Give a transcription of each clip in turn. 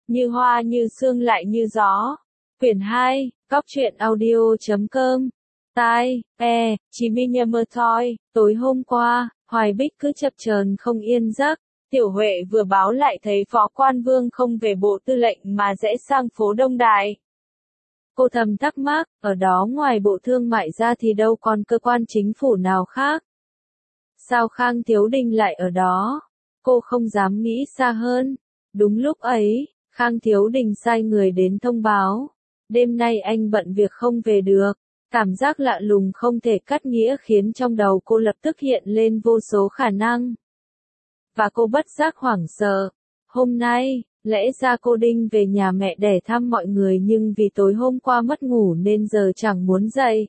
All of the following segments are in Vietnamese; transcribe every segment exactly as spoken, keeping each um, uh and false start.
Như hoa như sương lại như gió. Quyển hai, Góc truyện audio chấm com. Tai, e, Chí Minh Nhâm Mơ Thôi, tối hôm qua, Hoài Bích cứ chập chờn không yên giấc. Tiểu Huệ vừa báo lại thấy Phó Quan Vương không về Bộ Tư lệnh mà rẽ sang phố Đông Đài. Cô thầm thắc mắc, ở đó ngoài Bộ Thương mại ra thì đâu còn cơ quan chính phủ nào khác. Sao Khang Thiếu Đình lại ở đó? Cô không dám nghĩ xa hơn. Đúng lúc ấy, Khang Thiếu Đình sai người đến thông báo. Đêm nay anh bận việc không về được. Cảm giác lạ lùng không thể cắt nghĩa khiến trong đầu cô lập tức hiện lên vô số khả năng. Và cô bất giác hoảng sợ. Hôm nay, lẽ ra cô định về nhà mẹ để thăm mọi người nhưng vì tối hôm qua mất ngủ nên giờ chẳng muốn dậy.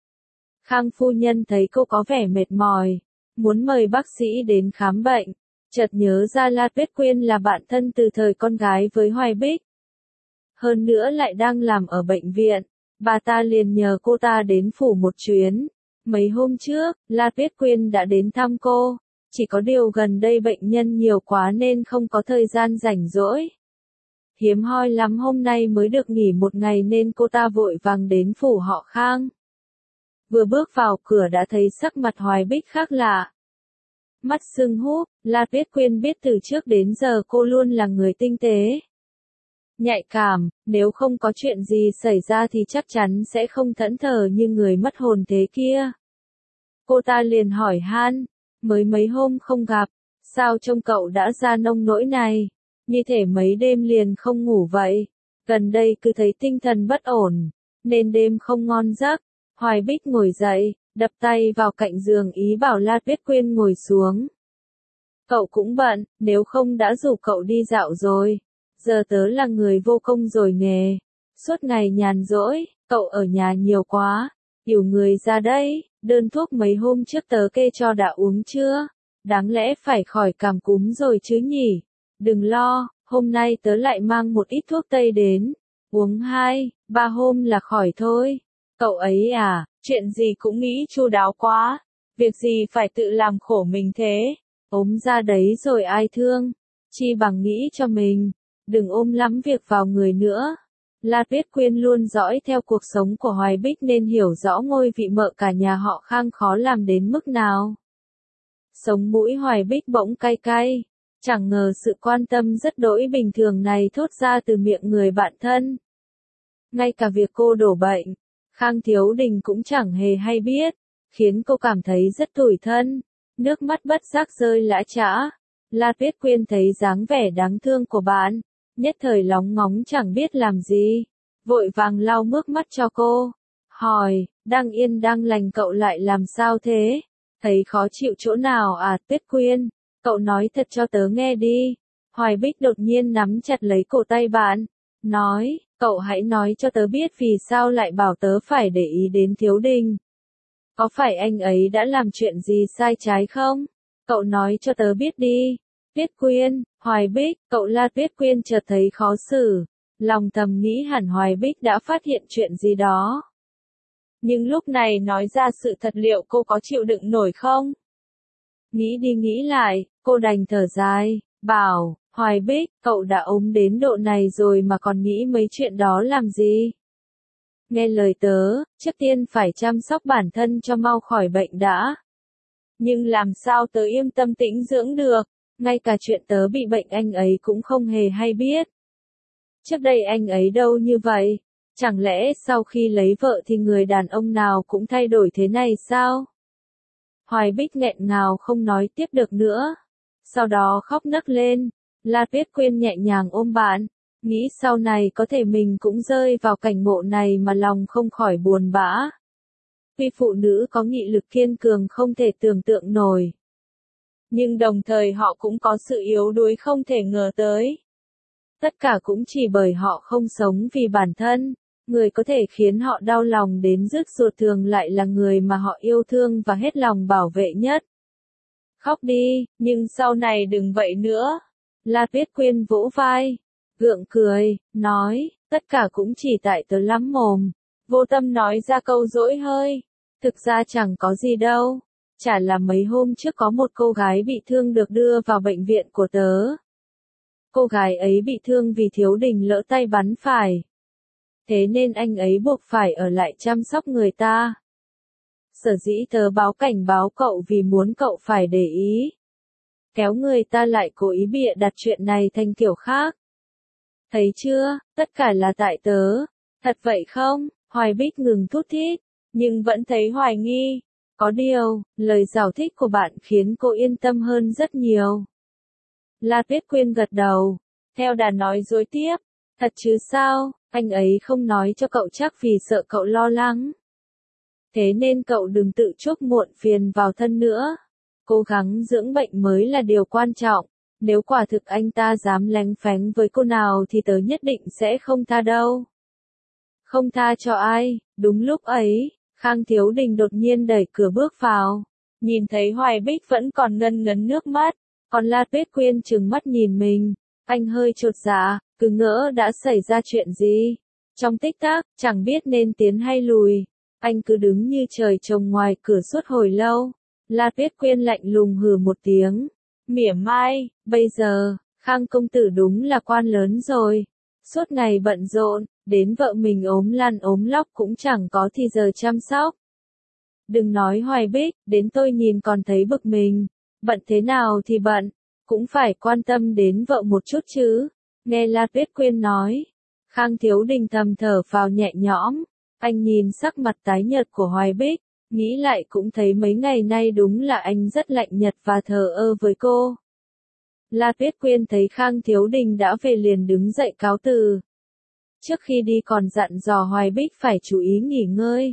Khang phu nhân thấy cô có vẻ mệt mỏi, muốn mời bác sĩ đến khám bệnh. Chợt nhớ ra La Tuyết Quyên là bạn thân từ thời con gái với Hoài Bích. Hơn nữa lại đang làm ở bệnh viện, bà ta liền nhờ cô ta đến phủ một chuyến. Mấy hôm trước, La Tuyết Quyên đã đến thăm cô, chỉ có điều gần đây bệnh nhân nhiều quá nên không có thời gian rảnh rỗi. Hiếm hoi lắm hôm nay mới được nghỉ một ngày nên cô ta vội vàng đến phủ họ Khang. Vừa bước vào cửa đã thấy sắc mặt Hoài Bích khác lạ. Mắt sưng húp, La Tuyết Quyên biết từ trước đến giờ cô luôn là người tinh tế, nhạy cảm, nếu không có chuyện gì xảy ra thì chắc chắn sẽ không thẫn thờ như người mất hồn thế kia. Cô ta liền hỏi han, mới mấy hôm không gặp, sao trông cậu đã ra nông nỗi này, như thể mấy đêm liền không ngủ vậy, gần đây cứ thấy tinh thần bất ổn, nên đêm không ngon giấc. Hoài Bích ngồi dậy, đập tay vào cạnh giường ý bảo La Tuyết Quyên ngồi xuống. Cậu cũng bận, nếu không đã rủ cậu đi dạo rồi. Giờ tớ là người vô công rồi nghề. Suốt ngày nhàn rỗi, cậu ở nhà nhiều quá. Hiểu người ra đấy, đơn thuốc mấy hôm trước tớ kê cho đã uống chưa? Đáng lẽ phải khỏi cảm cúm rồi chứ nhỉ? Đừng lo, hôm nay tớ lại mang một ít thuốc tây đến. Uống hai, ba hôm là khỏi thôi. Cậu ấy à, chuyện gì cũng nghĩ chu đáo quá. Việc gì phải tự làm khổ mình thế? Ốm ra đấy rồi ai thương? Chi bằng nghĩ cho mình. Đừng ôm lắm việc vào người nữa. La Tuyết Quyên luôn dõi theo cuộc sống của Hoài Bích nên hiểu rõ ngôi vị mợ cả nhà họ Khang khó làm đến mức nào. Sống mũi Hoài Bích bỗng cay cay. Chẳng ngờ sự quan tâm rất đỗi bình thường này thốt ra từ miệng người bạn thân. Ngay cả việc cô đổ bệnh, Khang Thiếu Đình cũng chẳng hề hay biết, khiến cô cảm thấy rất tủi thân. Nước mắt bất giác rơi lã chã. La Tuyết Quyên thấy dáng vẻ đáng thương của bạn, nhất thời lóng ngóng chẳng biết làm gì, vội vàng lau nước mắt cho cô. Hỏi, đang yên đang lành cậu lại làm sao thế? Thấy khó chịu chỗ nào à Tuyết Quyên? Cậu nói thật cho tớ nghe đi. Hoài Bích đột nhiên nắm chặt lấy cổ tay bạn, nói, cậu hãy nói cho tớ biết vì sao lại bảo tớ phải để ý đến Thiếu Đình. Có phải anh ấy đã làm chuyện gì sai trái không? Cậu nói cho tớ biết đi. Tuyết Quyên, Hoài Bích, cậu La Tuyết Quyên chợt thấy khó xử. Lòng thầm nghĩ hẳn Hoài Bích đã phát hiện chuyện gì đó. Nhưng lúc này nói ra sự thật liệu cô có chịu đựng nổi không? Nghĩ đi nghĩ lại, cô đành thở dài, bảo, Hoài Bích, cậu đã ốm đến độ này rồi mà còn nghĩ mấy chuyện đó làm gì? Nghe lời tớ, trước tiên phải chăm sóc bản thân cho mau khỏi bệnh đã. Nhưng làm sao tớ yên tâm tĩnh dưỡng được, ngay cả chuyện tớ bị bệnh anh ấy cũng không hề hay biết. Trước đây anh ấy đâu như vậy, chẳng lẽ sau khi lấy vợ thì người đàn ông nào cũng thay đổi thế này sao? Hoài Bích nghẹn ngào không nói tiếp được nữa, sau đó khóc nấc lên. La Tuyết Quyên nhẹ nhàng ôm bạn, nghĩ sau này có thể mình cũng rơi vào cảnh ngộ này mà lòng không khỏi buồn bã. Tuy phụ nữ có nghị lực kiên cường không thể tưởng tượng nổi, nhưng đồng thời họ cũng có sự yếu đuối không thể ngờ tới. Tất cả cũng chỉ bởi họ không sống vì bản thân, người có thể khiến họ đau lòng đến rứt ruột thường lại là người mà họ yêu thương và hết lòng bảo vệ nhất. Khóc đi, nhưng sau này đừng vậy nữa. La Tuyết Quyên vỗ vai, gượng cười, nói, tất cả cũng chỉ tại tớ lắm mồm, vô tâm nói ra câu dỗi hơi. Thực ra chẳng có gì đâu, chả là mấy hôm trước có một cô gái bị thương được đưa vào bệnh viện của tớ. cô gái ấy bị thương vì Thiếu Đình lỡ tay bắn phải. Thế nên anh ấy buộc phải ở lại chăm sóc người ta. Sở dĩ tớ báo cảnh báo cậu vì muốn cậu phải để ý. Kéo người ta lại cố ý bịa đặt chuyện này thành kiểu khác. Thấy chưa, tất cả là tại tớ. Thật vậy không? Hoài Bích ngừng thút thít, nhưng vẫn thấy hoài nghi. Có điều, lời giải thích của bạn khiến cô yên tâm hơn rất nhiều. La Tuyết Quyên gật đầu, theo đà nói dối tiếp. Thật chứ sao, anh ấy không nói cho cậu chắc vì sợ cậu lo lắng. Thế nên cậu đừng tự chuốc muộn phiền vào thân nữa. Cố gắng dưỡng bệnh mới là điều quan trọng. Nếu quả thực anh ta dám lén phén với cô nào thì tớ nhất định sẽ không tha đâu. Không tha cho ai. Đúng lúc ấy, Khang Thiếu Đình đột nhiên đẩy cửa bước vào. Nhìn thấy Hoài Bích vẫn còn ngân ngấn nước mắt. Còn La Tuyết Quyên trừng mắt nhìn mình. Anh hơi chột dạ, cứ ngỡ đã xảy ra chuyện gì. Trong tích tắc, chẳng biết nên tiến hay lùi. Anh cứ đứng như trời trồng ngoài cửa suốt hồi lâu. La Tuyết Quyên lạnh lùng hừ một tiếng. Mỉa mai, bây giờ, Khang công tử đúng là quan lớn rồi. Suốt ngày bận rộn, đến vợ mình ốm lăn ốm lóc cũng chẳng có thì giờ chăm sóc. Đừng nói Hoài Bích, đến tôi nhìn còn thấy bực mình. Bận thế nào thì bận, cũng phải quan tâm đến vợ một chút chứ. Nghe La Tuyết Quyên nói, Khang Thiếu Đình thầm thở phào nhẹ nhõm. Anh nhìn sắc mặt tái nhợt của Hoài Bích, nghĩ lại cũng thấy mấy ngày nay đúng là anh rất lạnh nhật và thờ ơ với cô. La Tuyết Quyên thấy Khang Thiếu Đình đã về liền đứng dậy cáo từ. Trước khi đi còn dặn dò Hoài Bích phải chú ý nghỉ ngơi.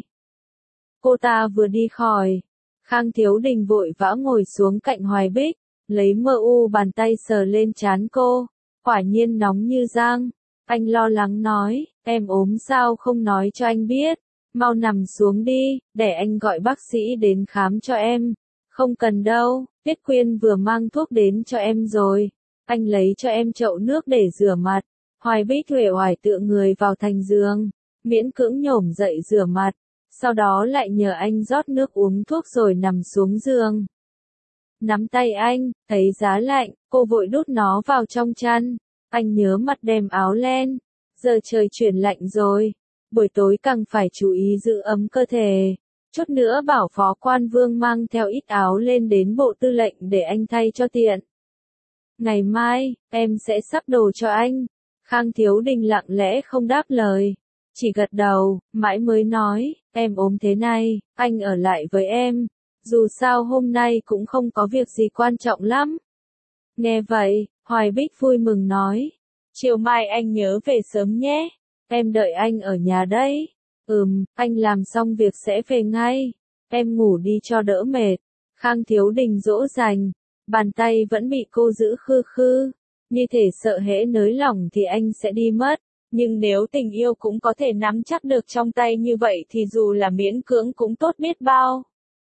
Cô ta vừa đi khỏi, Khang Thiếu Đình vội vã ngồi xuống cạnh Hoài Bích, lấy mơ u bàn tay sờ lên trán cô, quả nhiên nóng như giang. Anh lo lắng nói, em ốm sao không nói cho anh biết, mau nằm xuống đi, để anh gọi bác sĩ đến khám cho em. Không cần đâu, Tuyết Quyên vừa mang thuốc đến cho em rồi, anh lấy cho em chậu nước để rửa mặt. Hoài Bích uể oải tựa người vào thành giường, miễn cưỡng nhổm dậy rửa mặt, sau đó lại nhờ anh rót nước uống thuốc rồi nằm xuống giường. Nắm tay anh, thấy giá lạnh, cô vội đút nó vào trong chăn. Anh nhớ mặt đem áo len, giờ trời chuyển lạnh rồi, buổi tối càng phải chú ý giữ ấm cơ thể. Chút nữa bảo Phó Quan Vương mang theo ít áo lên đến bộ tư lệnh để anh thay cho tiện. Ngày mai, em sẽ sắp đồ cho anh. Khang Thiếu Đình lặng lẽ không đáp lời, chỉ gật đầu, mãi mới nói, em ốm thế này, anh ở lại với em. Dù sao hôm nay cũng không có việc gì quan trọng lắm. Nghe vậy, Hoài Bích vui mừng nói, chiều mai anh nhớ về sớm nhé, em đợi anh ở nhà đấy. Ừm, anh làm xong việc sẽ về ngay, em ngủ đi cho đỡ mệt. Khang Thiếu Đình dỗ dành, bàn tay vẫn bị cô giữ khư khư, như thể sợ hễ nới lỏng thì anh sẽ đi mất. Nhưng nếu tình yêu cũng có thể nắm chắc được trong tay như vậy thì dù là miễn cưỡng cũng tốt biết bao.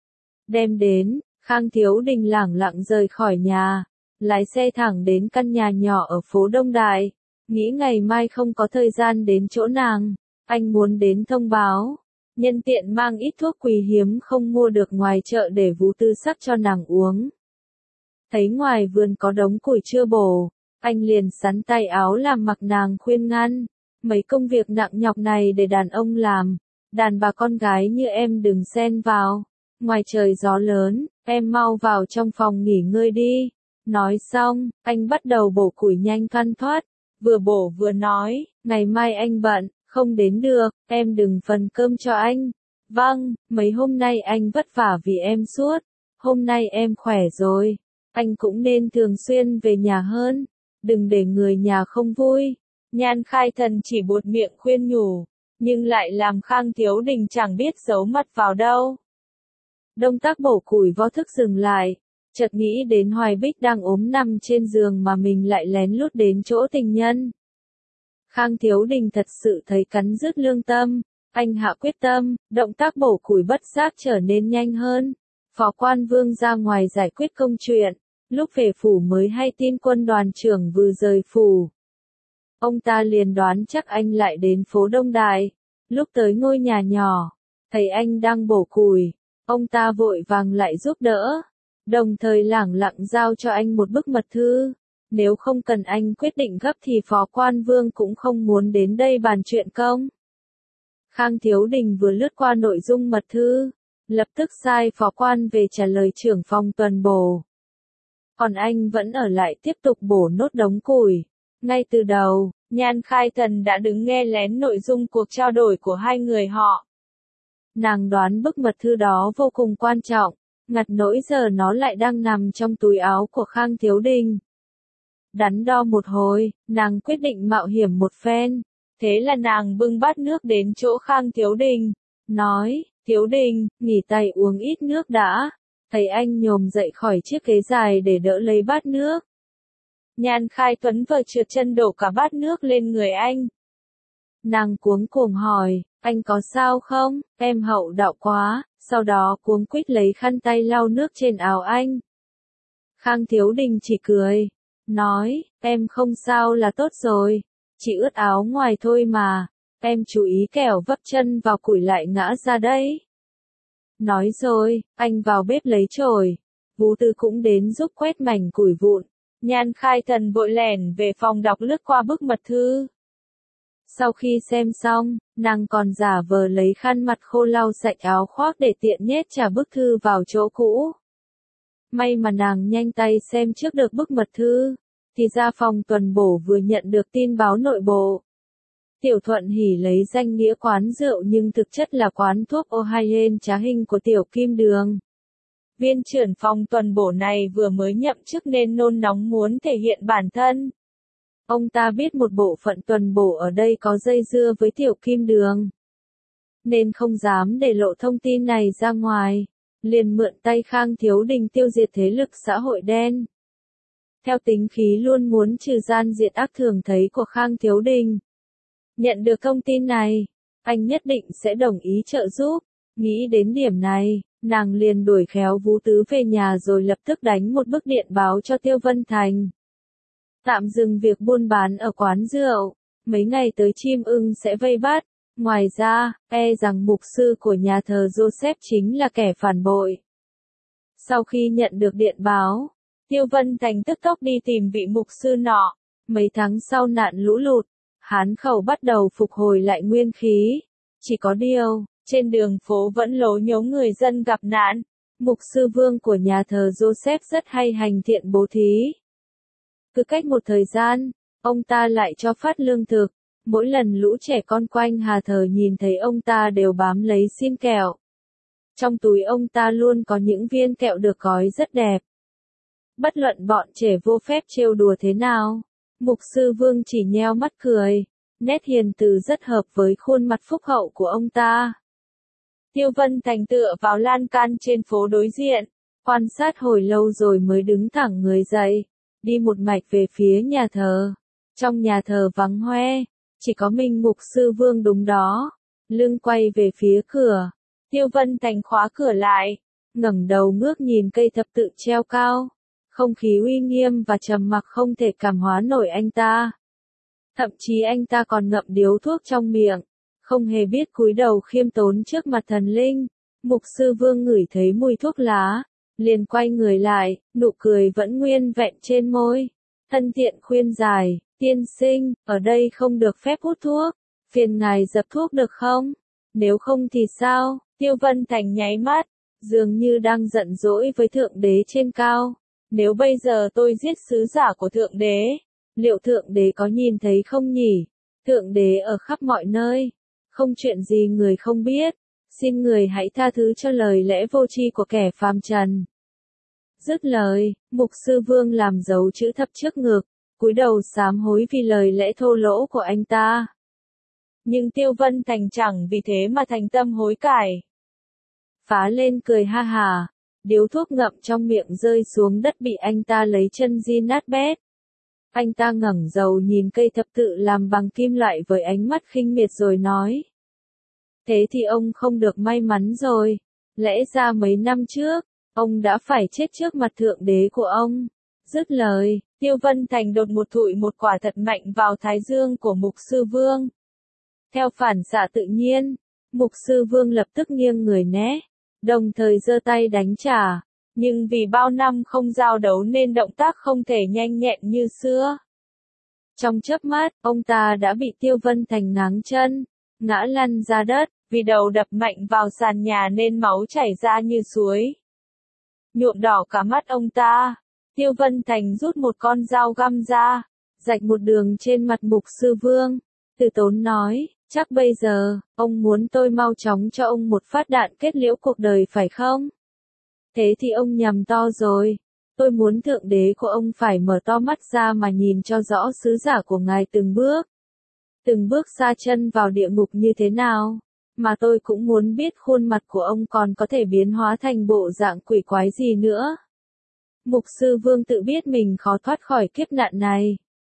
Đêm đến, Khang Thiếu Đình lẳng lặng rời khỏi nhà, lái xe thẳng đến căn nhà nhỏ ở phố Đông Đại, nghĩ ngày mai không có thời gian đến chỗ nàng, anh muốn đến thông báo, nhân tiện mang ít thuốc quý hiếm không mua được ngoài chợ để Vũ Tư sắc cho nàng uống. Thấy ngoài vườn có đống củi chưa bổ, anh liền sắn tay áo làm mặc nàng khuyên ngăn, mấy công việc nặng nhọc này để đàn ông làm, đàn bà con gái như em đừng xen vào. Ngoài trời gió lớn, em mau vào trong phòng nghỉ ngơi đi. Nói xong, anh bắt đầu bổ củi nhanh thoăn thoắt, vừa bổ vừa nói, ngày mai anh bận, không đến được, em đừng phần cơm cho anh. Vâng, mấy hôm nay anh vất vả vì em suốt, hôm nay em khỏe rồi, anh cũng nên thường xuyên về nhà hơn, đừng để người nhà không vui. Nhan Khai Thần chỉ buột miệng khuyên nhủ, nhưng lại làm Khang Thiếu Đình chẳng biết giấu mặt vào đâu. Động tác bổ củi vô thức dừng lại, chợt nghĩ đến Hoài Bích đang ốm nằm trên giường mà mình lại lén lút đến chỗ tình nhân. Khang Thiếu Đình thật sự thấy cắn rứt lương tâm, anh hạ quyết tâm, động tác bổ củi bất giác trở nên nhanh hơn. Phó Quan Vương ra ngoài giải quyết công chuyện, lúc về phủ mới hay tin quân đoàn trưởng vừa rời phủ. Ông ta liền đoán chắc anh lại đến phố Đông Đại, lúc tới ngôi nhà nhỏ, thấy anh đang bổ củi. Ông ta vội vàng lại giúp đỡ, đồng thời lẳng lặng giao cho anh một bức mật thư. Nếu không cần anh quyết định gấp thì Phó Quan Vương cũng không muốn đến đây bàn chuyện công. Khang Thiếu Đình vừa lướt qua nội dung mật thư, lập tức sai phó quan về trả lời trưởng phòng tuần bổ. Còn anh vẫn ở lại tiếp tục bổ nốt đống củi. Ngay từ đầu, Nhan Khai Thần đã đứng nghe lén nội dung cuộc trao đổi của hai người họ. Nàng đoán bức mật thư đó vô cùng quan trọng, ngặt nỗi giờ nó lại đang nằm trong túi áo của Khang Thiếu Đình. Đắn đo một hồi, nàng quyết định mạo hiểm một phen. Thế là nàng bưng bát nước đến chỗ Khang Thiếu Đình, nói, Thiếu Đình, nghỉ tay uống ít nước đã. Thấy anh nhổm dậy khỏi chiếc ghế dài để đỡ lấy bát nước. Nhan Khai Tuấn vờ trượt chân đổ cả bát nước lên người anh. Nàng cuống cuồng hỏi, anh có sao không, em hậu đạo quá, sau đó cuống quýt lấy khăn tay lau nước trên áo anh. Khang Thiếu Đình chỉ cười, nói, em không sao là tốt rồi, chỉ ướt áo ngoài thôi mà, em chú ý kẻo vấp chân vào củi lại ngã ra đấy. Nói rồi, anh vào bếp lấy chổi, Vũ Tư cũng đến giúp quét mảnh củi vụn. Nhan Khai Thần vội lẻn về phòng đọc lướt qua bức mật thư. Sau khi xem xong, nàng còn giả vờ lấy khăn mặt khô lau sạch áo khoác để tiện nhét trả bức thư vào chỗ cũ. May mà nàng nhanh tay xem trước được bức mật thư, thì ra phòng tuần bổ vừa nhận được tin báo nội bộ. Tiểu Thuận Hỷ lấy danh nghĩa quán rượu nhưng thực chất là quán thuốc Ohio trá hình của Tiểu Kim Đường. Viên trưởng phòng tuần bổ này vừa mới nhậm chức nên nôn nóng muốn thể hiện bản thân. Ông ta biết một bộ phận tuần bổ ở đây có dây dưa với Tiểu Kim Đường, nên không dám để lộ thông tin này ra ngoài, liền mượn tay Khang Thiếu Đình tiêu diệt thế lực xã hội đen. Theo tính khí luôn muốn trừ gian diệt ác thường thấy của Khang Thiếu Đình, nhận được thông tin này, anh nhất định sẽ đồng ý trợ giúp. Nghĩ đến điểm này, nàng liền đuổi khéo Vũ Tứ về nhà rồi lập tức đánh một bức điện báo cho Tiêu Vân Thành. Tạm dừng việc buôn bán ở quán rượu, mấy ngày tới chim ưng sẽ vây bắt. Ngoài ra, e rằng mục sư của nhà thờ Joseph chính là kẻ phản bội. Sau khi nhận được điện báo, Tiêu Vân Thành tức tốc đi tìm vị mục sư nọ. Mấy tháng sau nạn lũ lụt, Hán Khẩu bắt đầu phục hồi lại nguyên khí. Chỉ có điều, trên đường phố vẫn lố nhố người dân gặp nạn. Mục sư Vương của nhà thờ Joseph rất hay hành thiện bố thí. Cứ cách một thời gian, ông ta lại cho phát lương thực. Mỗi lần lũ trẻ con quanh Hà Thờ nhìn thấy ông ta đều bám lấy xin kẹo. Trong túi ông ta luôn có những viên kẹo được gói rất đẹp. Bất luận bọn trẻ vô phép trêu đùa thế nào, Mục sư Vương chỉ nheo mắt cười, nét hiền từ rất hợp với khuôn mặt phúc hậu của ông ta. Tiêu Vân Thành tựa vào lan can trên phố đối diện, quan sát hồi lâu rồi mới đứng thẳng người dậy, đi một mạch về phía nhà thờ. Trong nhà thờ vắng hoe, chỉ có mình Mục sư Vương đúng đó, lưng quay về phía cửa. Tiêu Vân Thành khóa cửa lại, ngẩng đầu ngước nhìn cây thập tự treo cao. Không khí uy nghiêm và trầm mặc không thể cảm hóa nổi anh ta. Thậm chí anh ta còn ngậm điếu thuốc trong miệng, không hề biết cúi đầu khiêm tốn trước mặt thần linh. Mục sư Vương ngửi thấy mùi thuốc lá, liền quay người lại, nụ cười vẫn nguyên vẹn trên môi. Thân thiện khuyên giải, tiên sinh, ở đây không được phép hút thuốc, phiền ngài dập thuốc được không? Nếu không thì sao? Tiêu Vân Thành nháy mắt, dường như đang giận dỗi với Thượng Đế trên cao. Nếu bây giờ tôi giết sứ giả của Thượng Đế, liệu Thượng Đế có nhìn thấy không nhỉ? Thượng Đế ở khắp mọi nơi, không chuyện gì người không biết. Xin người hãy tha thứ cho lời lẽ vô tri của kẻ phàm trần. Dứt lời, Mục sư Vương làm dấu chữ thập trước ngực, cúi đầu sám hối vì lời lẽ thô lỗ của anh ta. Nhưng Tiêu Vân Thành chẳng vì thế mà thành tâm hối cải. Phá lên cười ha hà, điếu thuốc ngậm trong miệng rơi xuống đất bị anh ta lấy chân di nát bét. Anh ta ngẩng đầu nhìn cây thập tự làm bằng kim loại với ánh mắt khinh miệt rồi nói. Thế thì ông không được may mắn rồi, lẽ ra mấy năm trước, ông đã phải chết trước mặt Thượng Đế của ông. Dứt lời, Tiêu Vân Thành đột một thụi một quả thật mạnh vào thái dương của Mục sư Vương. Theo phản xạ tự nhiên, Mục sư Vương lập tức nghiêng người né, đồng thời giơ tay đánh trả. nhưng vì bao năm không giao đấu nên động tác không thể nhanh nhẹn như xưa. Trong chớp mắt, ông ta đã bị Tiêu Vân Thành ngáng chân, ngã lăn ra đất, vì đầu đập mạnh vào sàn nhà nên máu chảy ra như suối. Nhuộm đỏ cả mắt ông ta. Tiêu Vân Thành rút một con dao găm ra, rạch một đường trên mặt Mục Sư Vương. Từ Tốn nói, chắc bây giờ, ông muốn tôi mau chóng cho ông một phát đạn kết liễu cuộc đời phải không? Thế thì ông nhầm to rồi. Tôi muốn Thượng Đế của ông phải mở to mắt ra mà nhìn cho rõ sứ giả của ngài từng bước. Từng bước sa chân vào địa ngục như thế nào. Mà tôi cũng muốn biết khuôn mặt của ông còn có thể biến hóa thành bộ dạng quỷ quái gì nữa. Mục Sư Vương tự biết mình khó thoát khỏi kiếp nạn này.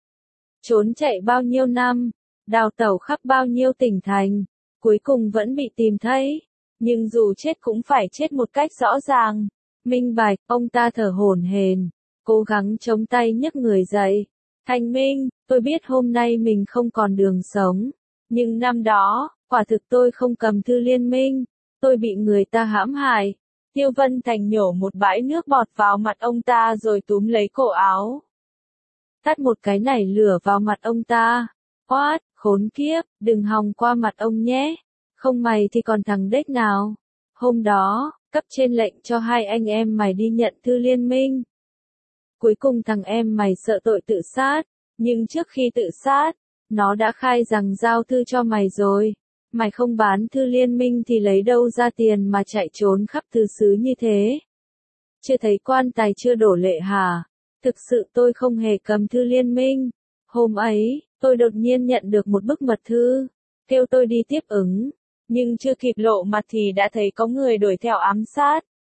Trốn chạy bao nhiêu năm, đào tẩu khắp bao nhiêu tỉnh thành, cuối cùng vẫn bị tìm thấy. Nhưng dù chết cũng phải chết một cách rõ ràng, minh bạch. Ông ta thở hổn hển, cố gắng chống tay nhấc người dậy. Thanh Minh, tôi biết hôm nay mình không còn đường sống. Nhưng năm đó, quả thực tôi không cầm thư liên minh. Tôi bị người ta hãm hại. Tiêu Vân Thành nhổ một bãi nước bọt vào mặt ông ta rồi túm lấy cổ áo. Tắt một cái nảy lửa vào mặt ông ta. Quát, khốn kiếp, đừng hòng qua mặt ông nhé. Không mày thì còn thằng đếch nào. Hôm đó, cấp trên lệnh cho hai anh em mày đi nhận thư liên minh. Cuối cùng thằng em mày sợ tội tự sát. Nhưng trước khi tự sát, nó đã khai rằng giao thư cho mày rồi. Mày không bán thư liên minh thì lấy đâu ra tiền mà chạy trốn khắp thư xứ như thế? Chưa thấy quan tài chưa đổ lệ hả? Thực sự tôi không hề cầm thư liên minh. Hôm ấy, tôi đột nhiên nhận được một bức mật thư, kêu tôi đi tiếp ứng. Nhưng chưa kịp lộ mặt thì đã thấy có người đuổi theo ám sát.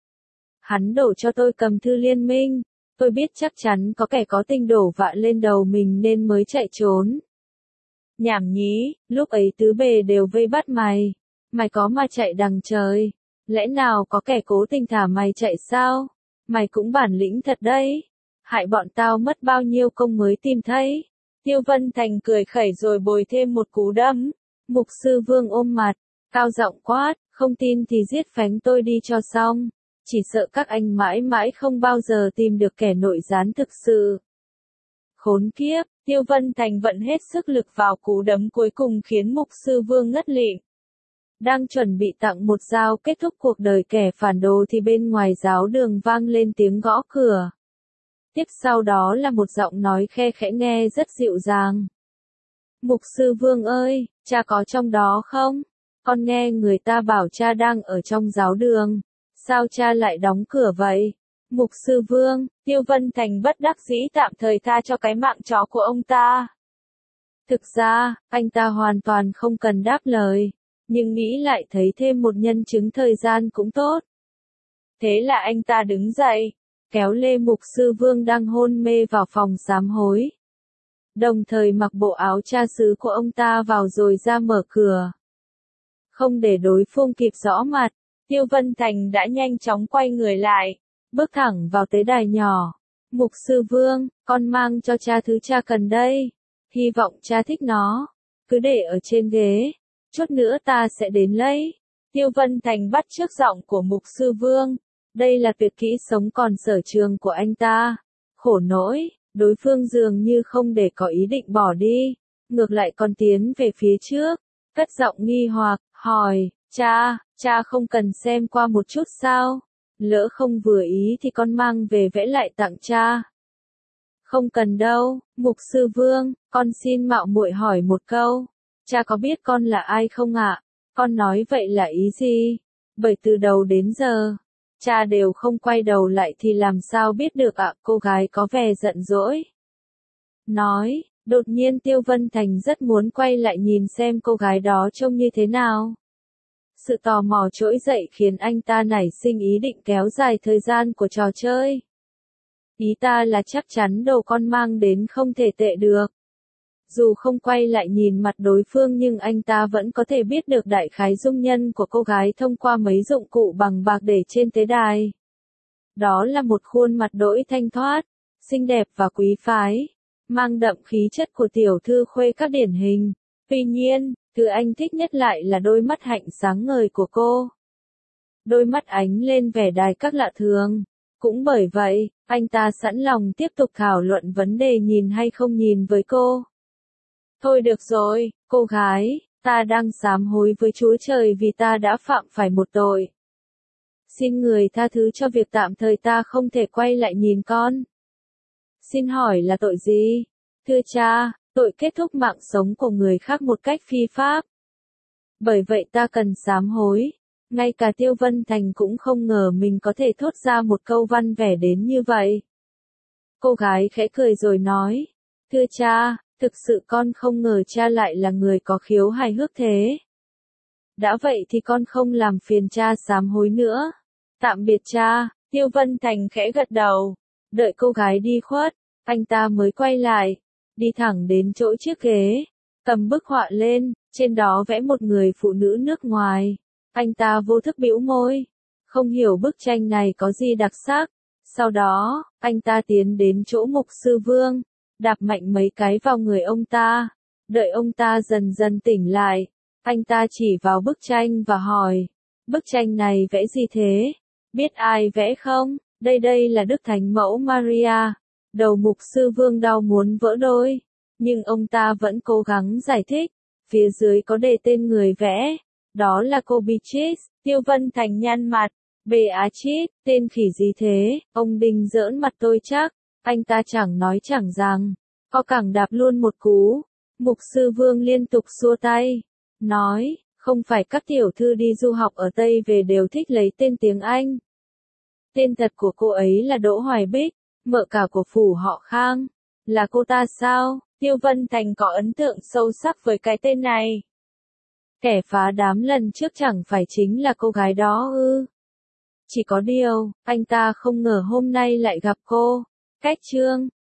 Hắn đổ cho tôi cầm thư liên minh. Tôi biết chắc chắn có kẻ có tình đổ vạ lên đầu mình nên mới chạy trốn. Nhảm nhí, lúc ấy tứ bề đều vây bắt mày. Mày có mà chạy đằng trời. Lẽ nào có kẻ cố tình thả mày chạy sao? Mày cũng bản lĩnh thật đấy. Hại bọn tao mất bao nhiêu công mới tìm thấy. Tiêu Vân Thành cười khẩy rồi bồi thêm một cú đấm. Mục Sư Vương ôm mặt, cao giọng quát, không tin thì giết phánh tôi đi cho xong. Chỉ sợ các anh mãi mãi không bao giờ tìm được kẻ nội gián thực sự. Khốn kiếp, Tiêu Vân Thành vận hết sức lực vào cú đấm cuối cùng khiến Mục Sư Vương ngất lịm. Đang chuẩn bị tặng một dao kết thúc cuộc đời kẻ phản đồ thì bên ngoài giáo đường vang lên tiếng gõ cửa. Tiếp sau đó là một giọng nói khe khẽ nghe rất dịu dàng. Mục Sư Vương ơi, cha có trong đó không? Con nghe người ta bảo cha đang ở trong giáo đường. Sao cha lại đóng cửa vậy? Mục Sư Vương, Tiêu Vân Thành bất đắc dĩ tạm thời tha cho cái mạng chó của ông ta. Thực ra, anh ta hoàn toàn không cần đáp lời, nhưng nghĩ lại thấy thêm một nhân chứng thời gian cũng tốt. Thế là anh ta đứng dậy, kéo lê Mục Sư Vương đang hôn mê vào phòng sám hối. Đồng thời mặc bộ áo cha xứ của ông ta vào rồi ra mở cửa. Không để đối phương kịp rõ mặt, Tiêu Vân Thành đã nhanh chóng quay người lại, bước thẳng vào tế đài nhỏ. Mục Sư Vương, con mang cho cha thứ cha cần đây. Hy vọng cha thích nó. Cứ để ở trên ghế. Chút nữa ta sẽ đến lấy. Tiêu Vân Thành bắt chước giọng của Mục Sư Vương. Đây là tuyệt kỹ sống còn sở trường của anh ta. Khổ nỗi, đối phương dường như không để có ý định bỏ đi. Ngược lại còn tiến về phía trước. Cất giọng nghi hoặc, hỏi, cha, cha không cần xem qua một chút sao? Lỡ không vừa ý thì con mang về vẽ lại tặng cha. Không cần đâu, Mục Sư Vương, con xin mạo muội hỏi một câu. Cha có biết con là ai không ạ? Con nói vậy là ý gì? Bởi từ đầu đến giờ, cha đều không quay đầu lại thì làm sao biết được ạ? Cô gái có vẻ giận dỗi. Nói, đột nhiên Tiêu Vân Thành rất muốn quay lại nhìn xem cô gái đó trông như thế nào. Sự tò mò trỗi dậy khiến anh ta nảy sinh ý định kéo dài thời gian của trò chơi. Ý ta là chắc chắn đồ con mang đến không thể tệ được. Dù không quay lại nhìn mặt đối phương nhưng anh ta vẫn có thể biết được đại khái dung nhân của cô gái thông qua mấy dụng cụ bằng bạc để trên tế đài. Đó là một khuôn mặt đỗi thanh thoát, xinh đẹp và quý phái, mang đậm khí chất của tiểu thư khuê các điển hình. Tuy nhiên, thứ anh thích nhất lại là đôi mắt hạnh sáng ngời của cô. Đôi mắt ánh lên vẻ đài các lạ thường, Cũng bởi vậy, anh ta sẵn lòng tiếp tục thảo luận vấn đề nhìn hay không nhìn với cô. Thôi được rồi, cô gái, ta đang sám hối với Chúa Trời vì ta đã phạm phải một tội. Xin người tha thứ cho việc tạm thời ta không thể quay lại nhìn con. Xin hỏi là tội gì? Thưa cha, tội kết thúc mạng sống của người khác một cách phi pháp. Bởi vậy ta cần sám hối. Ngay cả Tiêu Vân Thành cũng không ngờ mình có thể thốt ra một câu văn vẻ đến như vậy. Cô gái khẽ cười rồi nói, thưa cha, thực sự con không ngờ cha lại là người có khiếu hài hước thế. Đã vậy thì con không làm phiền cha sám hối nữa. Tạm biệt cha, Tiêu Vân Thành khẽ gật đầu. Đợi cô gái đi khuất, anh ta mới quay lại, đi thẳng đến chỗ chiếc ghế, cầm bức họa lên, trên đó vẽ một người phụ nữ nước ngoài. Anh ta vô thức bĩu môi, không hiểu bức tranh này có gì đặc sắc. Sau đó, anh ta tiến đến chỗ mục sư Vương, đạp mạnh mấy cái vào người ông ta. Đợi ông ta dần dần tỉnh lại, anh ta chỉ vào bức tranh và hỏi, bức tranh này vẽ gì thế? Biết ai vẽ không? Đây đây là Đức Thánh Mẫu Maria. Đầu mục sư Vương đau muốn vỡ đôi, nhưng ông ta vẫn cố gắng giải thích. Phía dưới có đề tên người vẽ, đó là cô Beatrice. Tiêu Vân Thành nhăn mặt, Beatrice, tên khỉ gì thế? Ông Đinh giỡn mặt tôi chắc. Anh ta chẳng nói chẳng rằng, có cẳng đạp luôn một cú. Mục sư Vương liên tục xua tay, nói, không phải các tiểu thư đi du học ở Tây về đều thích lấy tên tiếng Anh. Tên thật của cô ấy là Đỗ Hoài Bích, mợ cả của phủ họ Khang. Là cô ta sao? Tiêu Vân Thành có ấn tượng sâu sắc với cái tên này. Kẻ phá đám lần trước chẳng phải chính là cô gái đó ư? Chỉ có điều, anh ta không ngờ hôm nay lại gặp cô. Cách chương